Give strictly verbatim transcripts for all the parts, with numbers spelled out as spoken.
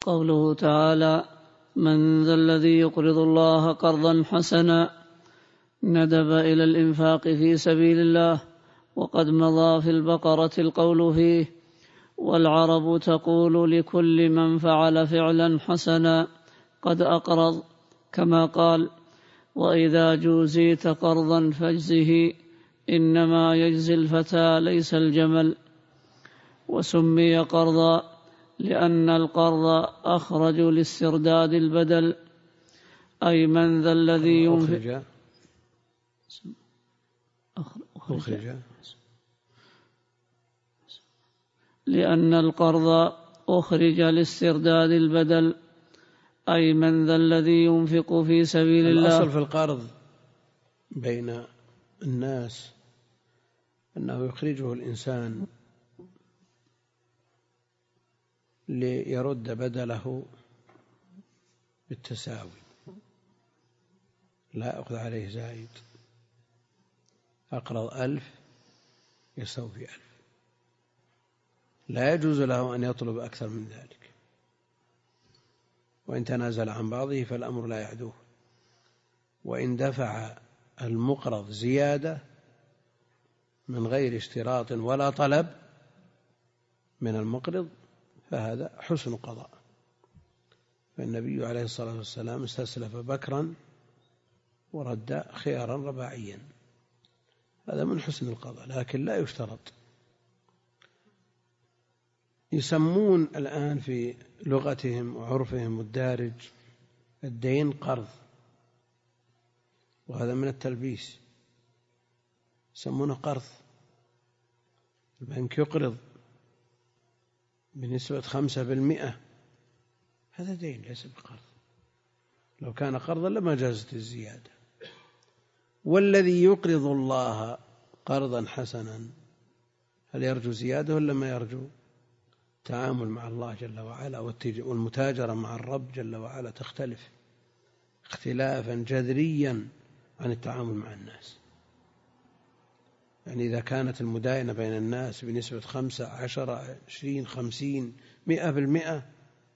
قوله تعالى: من ذا الذي يقرض الله قرضا حسنا، ندب إلى الإنفاق في سبيل الله، وقد مضى في البقرة القول فيه: والعرب تقول لكل من فعل فعلا حسنا قد أقرض، كما قال: وإذا جوزيت قرضا فاجزه، إنما يجزي الفتى ليس الجمل. وسمي قرضا لأن القرض أخرج لاسترداد البدل، أي من ذا الذي ينفق أخرج لأن القرض أخرج لاسترداد البدل، أي من ذا الذي ينفق في سبيل الله. الأصل في القرض بين الناس أنه يخرجه الإنسان ليرد بدله بالتساوي، لا أخذ عليه زايد. أقرض ألف يستوفي ألف، لا يجوز له أن يطلب أكثر من ذلك، وإن تنازل عن بعضه فالأمر لا يعدوه. وإن دفع المقرض زيادة من غير اشتراط ولا طلب من المقرض فهذا حسن قضاء. فالنبي عليه الصلاة والسلام استسلف بكرا ورد خيارا رباعيا، هذا من حسن القضاء، لكن لا يشترط. يسمون الآن في لغتهم وعرفهم الدارج الدين قرض، وهذا من التلبيس، يسمونه قرض. البنك يقرض بنسبة خمسة بالمئة، هذا دين ليس بقرض. لو كان قرضا لما جازت الزيادة. والذي يقرض الله قرضا حسنا، هل يرجو زيادة ولا ما يرجو؟ التعامل مع الله جل وعلا والمتاجرة مع الرب جل وعلا تختلف اختلافا جذريا عن التعامل مع الناس. يعني إذا كانت المداينة بين الناس بنسبة خمسة عشر عشرين خمسين مئة بالمئة،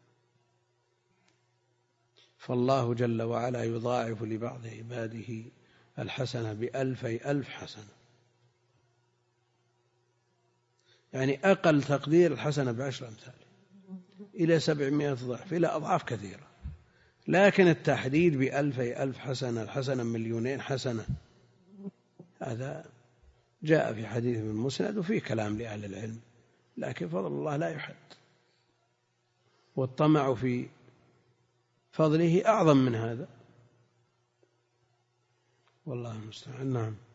فالله جل وعلا يضاعف لبعض عباده الحسنة بألفي ألف حسنة، يعني أقل تقدير الحسنة بعشر أمثال إلى سبعمائة ضعف، إلى أضعاف كثيرة. لكن التحديد بألفي ألف حسنة، الحسنة مليونين حسنة، هذا جاء في حديث من المسند وفيه كلام لأهل العلم، لكن فضل الله لا يحد، والطمع في فضله أعظم من هذا، والله المستعان. نعم.